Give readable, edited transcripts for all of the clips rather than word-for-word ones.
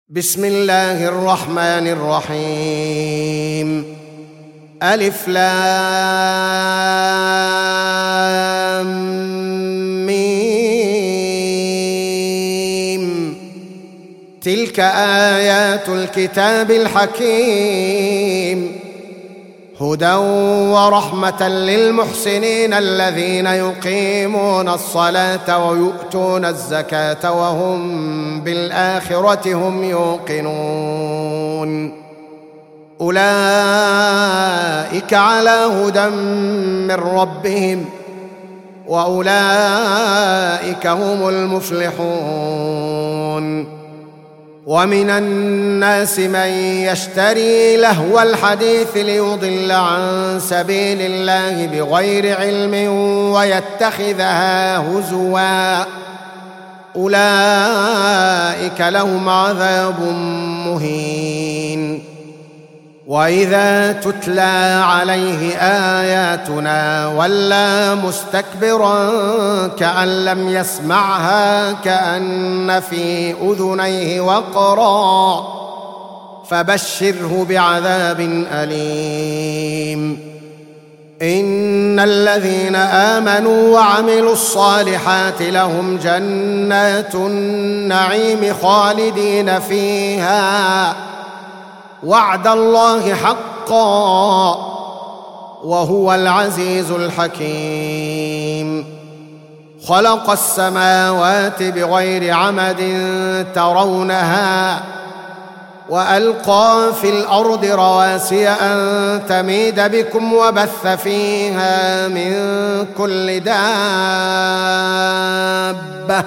بسم الله الرحمن الرحيم. ألف لام ميم. تلك آيات الكتاب الحكيم، هدى ورحمة للمحسنين الذين يقيمون الصلاة ويؤتون الزكاة وهم بالآخرة هم يوقنون. أولئك على هدى من ربهم وأولئك هم المفلحون. ومن الناس من يشتري لهو الحديث ليضل عن سبيل الله بغير علم ويتخذها هزوا، أولئك لهم عذاب مهين. وإذا تتلى عليه آياتنا ولى مستكبرا كأن لم يسمعها كأن في أذنيه وقرا، فبشره بعذاب أليم. إن الذين آمنوا وعملوا الصالحات لهم جنات النعيم خالدين فيها، وعد الله حقا وهو العزيز الحكيم. خلق السماوات بغير عمد ترونها وألقى في الأرض رواسي أن تميد بكم وبث فيها من كل دابة،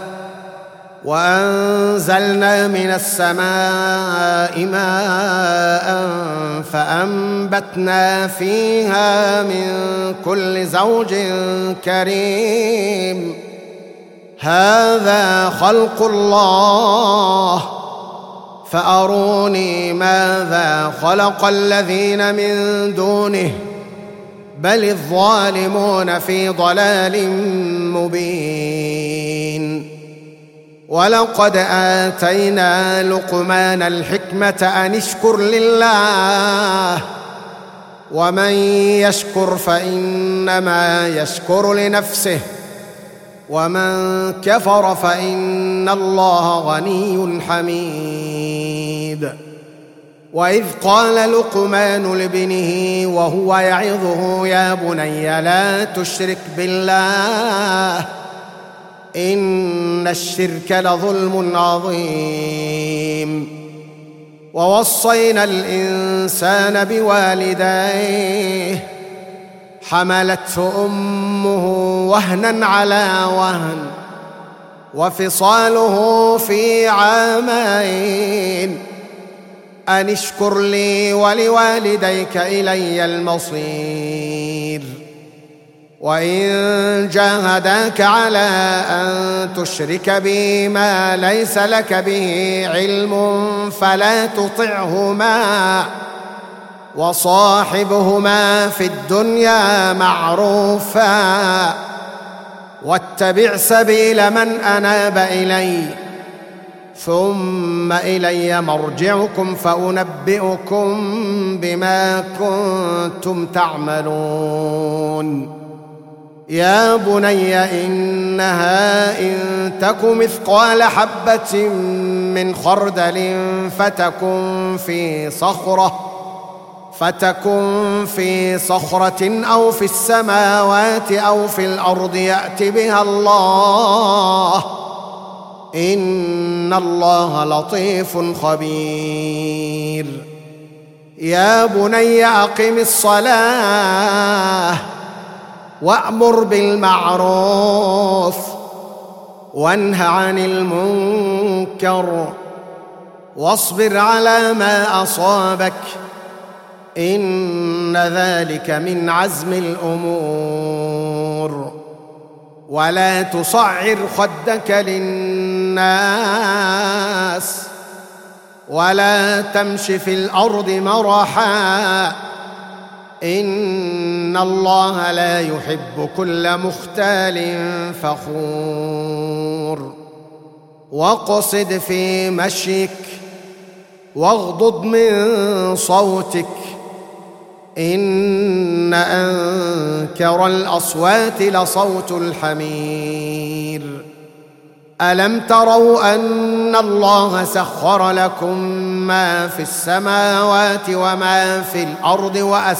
وأنزلنا من السماء ماء فأنبتنا فيها من كل زوج كريم. هذا خلق الله، فأروني ماذا خلق الذين من دونه، بل الظالمون في ضلال مبين. ولقد آتينا لقمان الحكمة أن اشكر لله، ومن يشكر فإنما يشكر لنفسه، ومن كفر فإن الله غني حميد. وإذ قال لقمان لابنه وهو يعظه يا بني لا تشرك بالله إن الشرك لظلم عظيم. ووصينا الإنسان بوالديه حملته أمه وهنا على وهن وفصاله في عامين أن اشكر لي ولوالديك إلي المصير. وإن جاهداك على أن تشرك بي ما ليس لك به علم فلا تطعهما، وصاحبهما في الدنيا معروفا، واتبع سبيل من أناب إلي، ثم إلي مرجعكم فأنبئكم بما كنتم تعملون. يا بني إنها إن تك مثقال حبة من خردل فتكن في صخرة أو في السماوات أو في الأرض يأت بها الله، إن الله لطيف خبير. يا بني أقم الصلاة وأمر بالمعروف وانه عن المنكر واصبر على ما أصابك، إن ذلك من عزم الأمور. ولا تصعر خدك للناس ولا تمش في الأرض مرحا، إن الله لا يحب كل مختال فخور. واقصد في مشيك واغضض من صوتك إن أنكر الأصوات لصوت الحمير. ألم تروا أن الله سخر لكم ما في السماوات وما في الأرض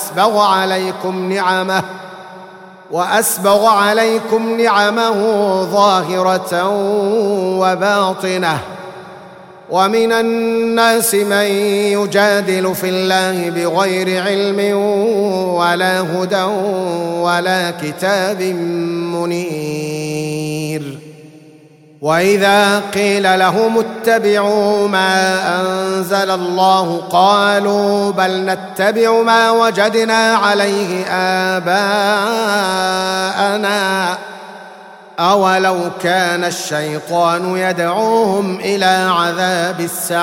وأسبغ عليكم نعمه ظاهرة وباطنة، ومن الناس من يجادل في الله بغير علم ولا هدى ولا كتاب منير. وإذا قيل لهم اتبعوا ما أنزل الله قالوا بل نتبع ما وجدنا عليه آباءنا أولو كان الشيطان يدعوهم إلى عذاب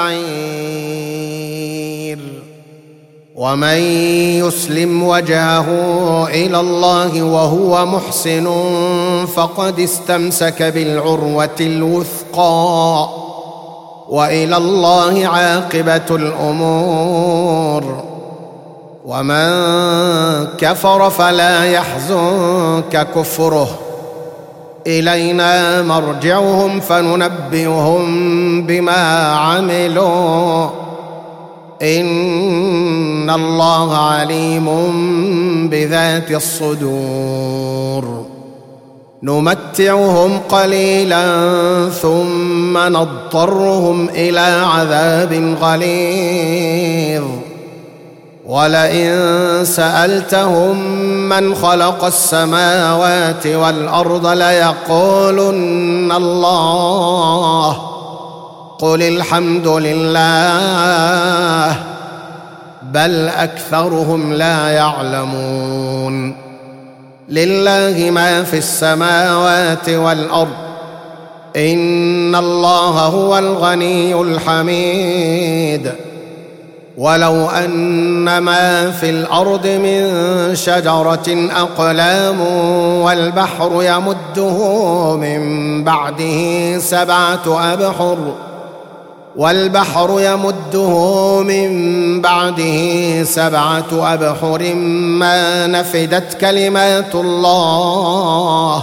السعير. ومن يسلم وجهه إلى الله وهو محسن فقد استمسك بالعروة الوثقى وإلى الله عاقبة الأمور. ومن كفر فلا يحزنك كفره، إلينا مرجعهم فننبئهم بما عملوا إن الله عليم بذات الصدور. نمتعهم قليلا ثم نضطرهم إلى عذاب غليظ. ولئن سألتهم من خلق السماوات والأرض ليقولن الله قل الحمد لله بل أكثرهم لا يعلمون. لله ما في السماوات والأرض إن الله هو الغني الحميد. ولو أن ما في الأرض من شجرة أقلام والبحر يمده من بعده سبعة أبحر ما نفدت كلمات الله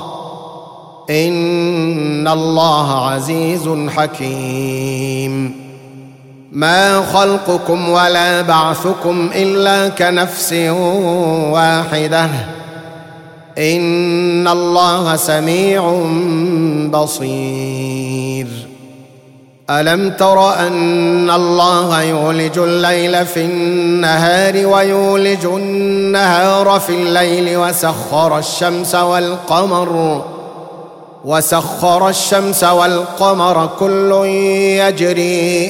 إن الله عزيز حكيم. ما خلقكم ولا بعثكم إلا كنفس واحدة إن الله سميع بصير. ألم تر أن الله يولج الليل في النهار ويولج النهار في الليل وسخر الشمس والقمر كل يجري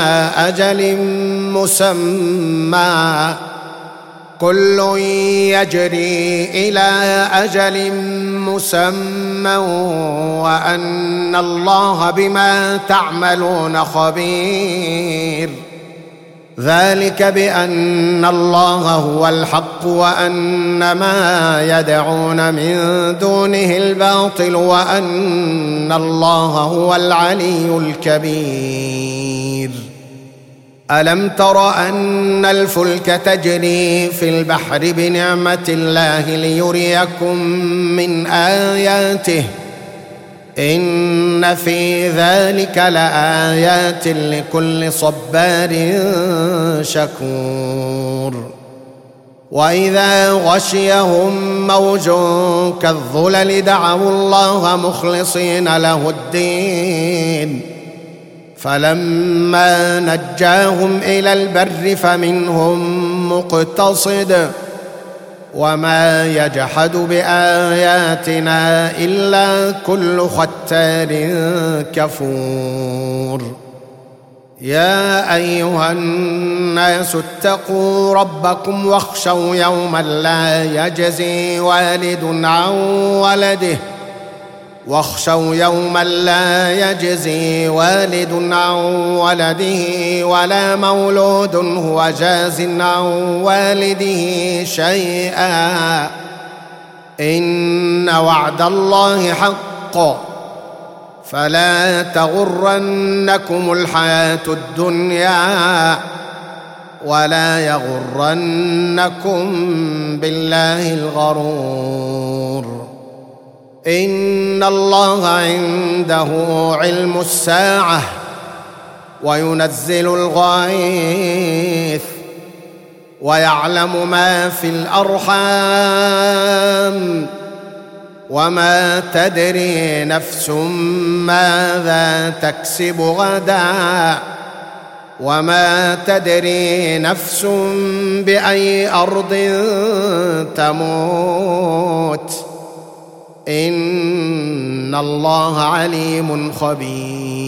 إلى أجل مسمى وأن الله بما تعملون خبير. ذلك بأن الله هو الحق وأن ما يدعون من دونه الباطل وأن الله هو العلي الكبير. ألم تر أن الفلك تجري في البحر بنعمة الله ليريكم من آياته إن في ذلك لآيات لكل صبار شكور. وإذا غشيهم موج كالظلل دعوا الله مخلصين له الدين فلما نجاهم إلى البر فمنهم مقتصد وما يجحد بآياتنا إلا كل ختار كفور. يا أيها الناس اتقوا ربكم واخشوا يوما لا يجزي والد عن ولده ولا مولود هو جاز عن والده شيئا إن وعد الله حق فلا تغرنكم الحياة الدنيا ولا يغرنكم بالله الغرور. إن الله عنده علم الساعة وينزل الغيث ويعلم ما في الأرحام وما تدري نفس ماذا تكسب غدا وما تدري نفس بأي أرض تموت. إن الله عليم خبير.